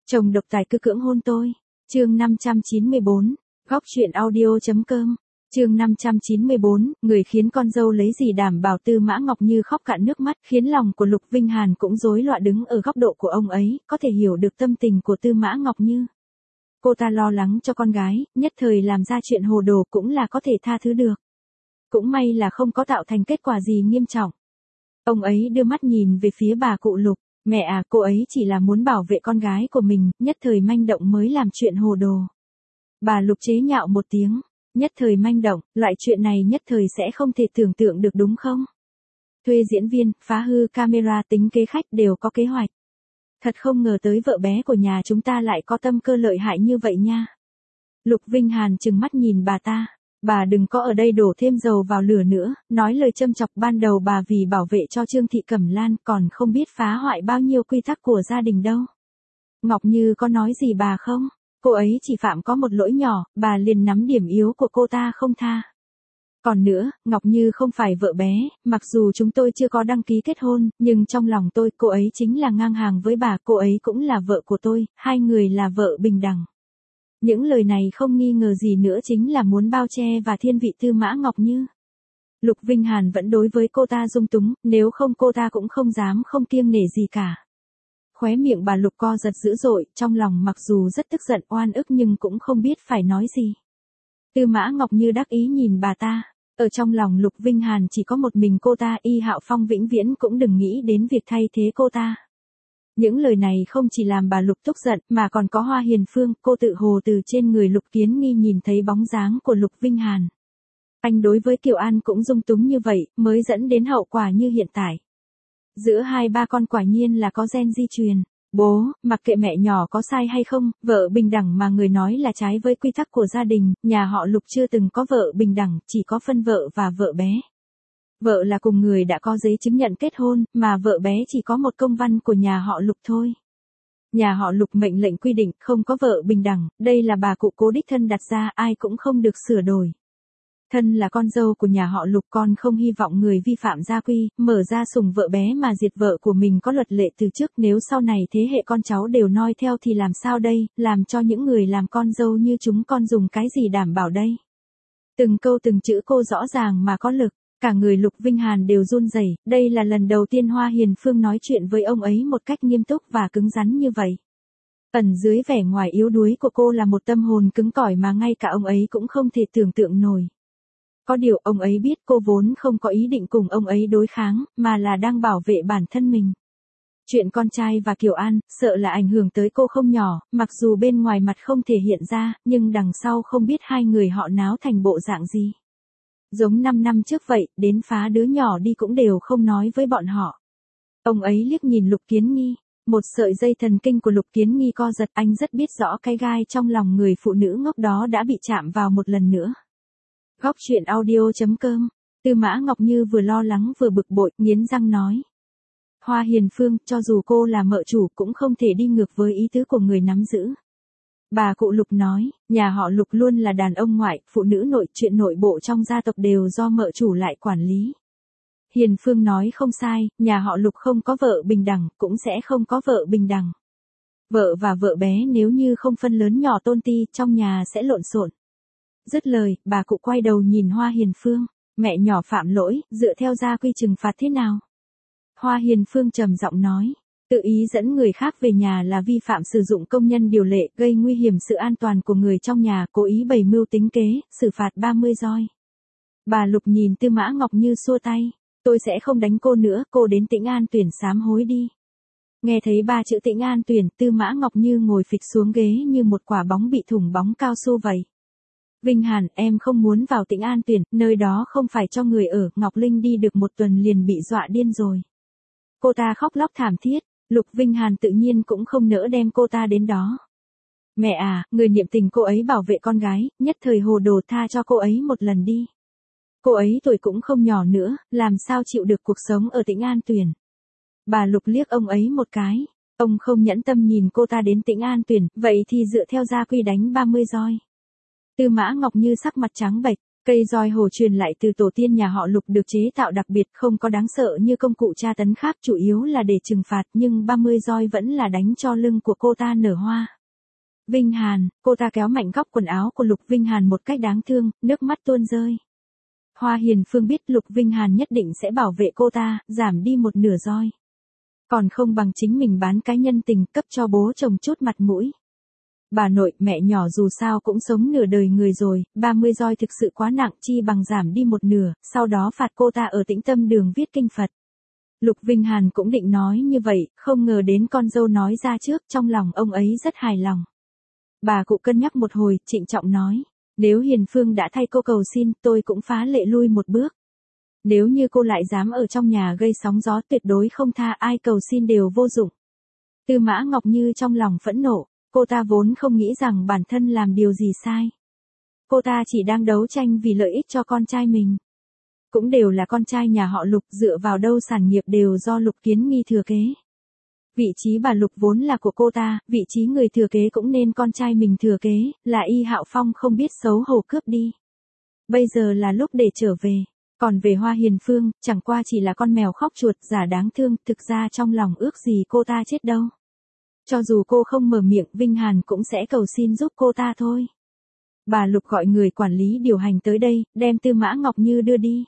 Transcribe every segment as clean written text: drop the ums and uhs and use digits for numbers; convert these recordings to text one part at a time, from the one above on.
Chồng độc tài cứ cưỡng hôn tôi. Chương 594, góc truyện audio.com. Chương 594, người khiến con dâu lấy gì đảm bảo. Tư Mã Ngọc Như khóc cạn nước mắt, khiến lòng của Lục Vinh Hàn cũng rối loạn. Đứng ở góc độ của ông ấy, có thể hiểu được tâm tình của Tư Mã Ngọc Như. Cô ta lo lắng cho con gái, nhất thời làm ra chuyện hồ đồ cũng là có thể tha thứ được. Cũng may là không có tạo thành kết quả gì nghiêm trọng. Ông ấy đưa mắt nhìn về phía bà cụ Lục. Mẹ à, cô ấy chỉ là muốn bảo vệ con gái của mình, nhất thời manh động mới làm chuyện hồ đồ. Bà Lục chế nhạo một tiếng. Nhất thời manh động, loại chuyện này nhất thời sẽ không thể tưởng tượng được đúng không? Thuê diễn viên, phá hư camera, tính kế khách đều có kế hoạch. Thật không ngờ tới vợ bé của nhà chúng ta lại có tâm cơ lợi hại như vậy nha. Lục Vinh Hàn trừng mắt nhìn bà ta. Bà đừng có ở đây đổ thêm dầu vào lửa nữa, nói lời châm chọc. Ban đầu bà vì bảo vệ cho Trương Thị Cẩm Lan còn không biết phá hoại bao nhiêu quy tắc của gia đình đâu. Ngọc Như có nói gì bà không? Cô ấy chỉ phạm có một lỗi nhỏ, bà liền nắm điểm yếu của cô ta không tha. Còn nữa, Ngọc Như không phải vợ bé, mặc dù chúng tôi chưa có đăng ký kết hôn, nhưng trong lòng tôi, cô ấy chính là ngang hàng với bà, cô ấy cũng là vợ của tôi, hai người là vợ bình đẳng. Những lời này không nghi ngờ gì nữa chính là muốn bao che và thiên vị Tư Mã Ngọc Như. Lục Vinh Hàn vẫn đối với cô ta dung túng, nếu không cô ta cũng không dám không kiêng nể gì cả. Khóe miệng bà Lục co giật dữ dội, trong lòng mặc dù rất tức giận oan ức nhưng cũng không biết phải nói gì. Tư Mã Ngọc Như đắc ý nhìn bà ta, ở trong lòng Lục Vinh Hàn chỉ có một mình cô ta, Y Hạo Phong vĩnh viễn cũng đừng nghĩ đến việc thay thế cô ta. Những lời này không chỉ làm bà Lục tức giận mà còn có Hoa Hiền Phương, cô tự hồ từ trên người Lục Kiến Nghi nhìn thấy bóng dáng của Lục Vinh Hàn. Anh đối với Kiều An cũng dung túng như vậy, mới dẫn đến hậu quả như hiện tại. Giữa hai ba con quả nhiên là có gen di truyền. Bố, mặc kệ mẹ nhỏ có sai hay không, vợ bình đẳng mà người nói là trái với quy tắc của gia đình, nhà họ Lục chưa từng có vợ bình đẳng, chỉ có phân vợ và vợ bé. Vợ là cùng người đã có giấy chứng nhận kết hôn, mà vợ bé chỉ có một công văn của nhà họ Lục thôi. Nhà họ Lục mệnh lệnh quy định không có vợ bình đẳng, đây là bà cụ Cố đích thân đặt ra, ai cũng không được sửa đổi. Thân là con dâu của nhà họ Lục, con không hy vọng người vi phạm gia quy, mở ra sủng vợ bé mà diệt vợ của mình có luật lệ từ trước, nếu sau này thế hệ con cháu đều noi theo thì làm sao đây, làm cho những người làm con dâu như chúng con dùng cái gì đảm bảo đây. Từng câu từng chữ cô rõ ràng mà có lực, cả người Lục Vinh Hàn đều run rẩy. Đây là lần đầu tiên Hoa Hiền Phương nói chuyện với ông ấy một cách nghiêm túc và cứng rắn như vậy. Ẩn dưới vẻ ngoài yếu đuối của cô là một tâm hồn cứng cỏi mà ngay cả ông ấy cũng không thể tưởng tượng nổi. Có điều ông ấy biết cô vốn không có ý định cùng ông ấy đối kháng, mà là đang bảo vệ bản thân mình. Chuyện con trai và Kiều An, sợ là ảnh hưởng tới cô không nhỏ, mặc dù bên ngoài mặt không thể hiện ra, nhưng đằng sau không biết hai người họ náo thành bộ dạng gì. Giống 5 năm trước vậy, đến phá đứa nhỏ đi cũng đều không nói với bọn họ. Ông ấy liếc nhìn Lục Kiến Nghi, một sợi dây thần kinh của Lục Kiến Nghi co giật, anh rất biết rõ cái gai trong lòng người phụ nữ ngốc đó đã bị chạm vào một lần nữa. Góc truyện audio.com. Tư Mã Ngọc Như vừa lo lắng vừa bực bội, nghiến răng nói. Hoa Hiền Phương, cho dù cô là mợ chủ cũng không thể đi ngược với ý tứ của người nắm giữ. Bà cụ Lục nói, nhà họ Lục luôn là đàn ông ngoại, phụ nữ nội, chuyện nội bộ trong gia tộc đều do mợ chủ lại quản lý. Hiền Phương nói không sai, nhà họ Lục không có vợ bình đẳng, cũng sẽ không có vợ bình đẳng. Vợ và vợ bé nếu như không phân lớn nhỏ tôn ti, trong nhà sẽ lộn xộn. Dứt lời, bà cụ quay đầu nhìn Hoa Hiền Phương, mẹ nhỏ phạm lỗi, dựa theo gia quy trừng phạt thế nào? Hoa Hiền Phương trầm giọng nói, tự ý dẫn người khác về nhà là vi phạm sử dụng công nhân điều lệ, gây nguy hiểm sự an toàn của người trong nhà, cố ý bày mưu tính kế, xử phạt 30 roi. Bà Lục nhìn Tư Mã Ngọc Như xua tay, tôi sẽ không đánh cô nữa, cô đến Tĩnh An Tuyển sám hối đi. Nghe thấy ba chữ Tĩnh An Tuyển, Tư Mã Ngọc Như ngồi phịch xuống ghế như một quả bóng bị thủng bóng cao su vậy. Vinh Hàn, em không muốn vào Tĩnh An Tuyển, nơi đó không phải cho người ở, Ngọc Linh đi được một tuần liền bị dọa điên rồi. Cô ta khóc lóc thảm thiết, Lục Vinh Hàn tự nhiên cũng không nỡ đem cô ta đến đó. Mẹ à, người niệm tình cô ấy bảo vệ con gái, nhất thời hồ đồ, tha cho cô ấy một lần đi. Cô ấy tuổi cũng không nhỏ nữa, làm sao chịu được cuộc sống ở Tĩnh An Tuyển. Bà Lục liếc ông ấy một cái, ông không nhẫn tâm nhìn cô ta đến Tĩnh An Tuyển, vậy thì dựa theo gia quy đánh 30 roi. Tư Mã Ngọc Như sắc mặt trắng bệch, Cây roi hổ truyền lại từ tổ tiên nhà họ Lục được chế tạo đặc biệt, không có đáng sợ như công cụ tra tấn khác, chủ yếu là để trừng phạt, nhưng 30 roi vẫn là đánh cho lưng của cô ta nở hoa. Vinh Hàn, cô ta kéo mạnh góc quần áo của Lục Vinh Hàn một cách đáng thương, nước mắt tuôn rơi. Hoa Hiền Phương biết Lục Vinh Hàn nhất định sẽ bảo vệ cô ta, giảm đi một nửa roi. Còn không bằng chính mình bán cái nhân tình, cấp cho bố chồng chút mặt mũi. Bà nội, mẹ nhỏ dù sao cũng sống nửa đời người rồi, 30 roi thực sự quá nặng, chi bằng giảm đi một nửa, sau đó phạt cô ta ở Tĩnh Tâm Đường viết kinh Phật. Lục Vinh Hàn cũng định nói như vậy, không ngờ đến con dâu nói ra trước, trong lòng ông ấy rất hài lòng. Bà cụ cân nhắc một hồi, trịnh trọng nói, nếu Hiền Phương đã thay cô cầu xin, tôi cũng phá lệ lui một bước. Nếu như cô lại dám ở trong nhà gây sóng gió, tuyệt đối không tha, ai cầu xin đều vô dụng. Tư Mã Ngọc Như trong lòng phẫn nộ, cô ta vốn không nghĩ rằng bản thân làm điều gì sai. Cô ta chỉ đang đấu tranh vì lợi ích cho con trai mình. Cũng đều là con trai nhà họ Lục, dựa vào đâu sản nghiệp đều do Lục Kiến Nghi thừa kế. Vị trí bà Lục vốn là của cô ta, vị trí người thừa kế cũng nên con trai mình thừa kế, là Y Hạo Phong không biết xấu hổ cướp đi. Bây giờ là lúc để trở về. Còn về Hoa Hiền Phương, chẳng qua chỉ là con mèo khóc chuột giả đáng thương, thực ra trong lòng ước gì cô ta chết đâu. Cho dù cô không mở miệng, Vinh Hàn cũng sẽ cầu xin giúp cô ta thôi. Bà Lục gọi người quản lý điều hành tới đây, đem Tư Mã Ngọc Như đưa đi.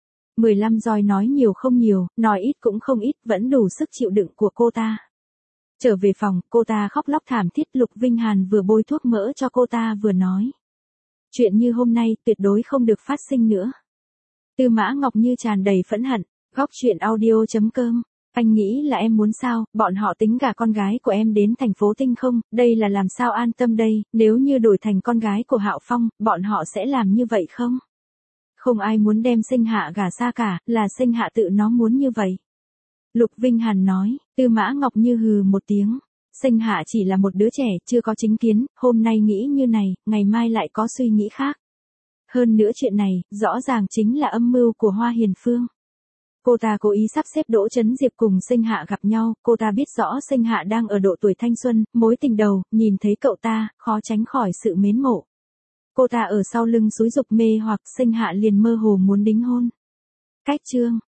15 roi nói nhiều không nhiều, nói ít cũng không ít, vẫn đủ sức chịu đựng của cô ta. Trở về phòng, cô ta khóc lóc thảm thiết, Lục Vinh Hàn vừa bôi thuốc mỡ cho cô ta vừa nói. Chuyện như hôm nay tuyệt đối không được phát sinh nữa. Tư Mã Ngọc Như tràn đầy phẫn hận, góc chuyện audio.com. Anh nghĩ là em muốn sao, bọn họ tính gả con gái của em đến thành phố Tinh không, đây là làm sao an tâm đây, nếu như đổi thành con gái của Hạo Phong, bọn họ sẽ làm như vậy không? Không ai muốn đem Sinh Hạ gả xa cả, là Sinh Hạ tự nó muốn như vậy. Lục Vinh Hàn nói, Tư Mã Ngọc Như hừ một tiếng. Sinh Hạ chỉ là một đứa trẻ, chưa có chính kiến, hôm nay nghĩ như này, ngày mai lại có suy nghĩ khác. Hơn nữa chuyện này, rõ ràng chính là âm mưu của Hoa Hiền Phương. Cô ta cố ý sắp xếp Đỗ Chấn Diệp cùng Sinh Hạ gặp nhau, cô ta biết rõ Sinh Hạ đang ở độ tuổi thanh xuân, mối tình đầu, nhìn thấy cậu ta, khó tránh khỏi sự mến mộ. Cô ta ở sau lưng xúi giục mê hoặc Sinh Hạ liền mơ hồ muốn đính hôn. Cách chương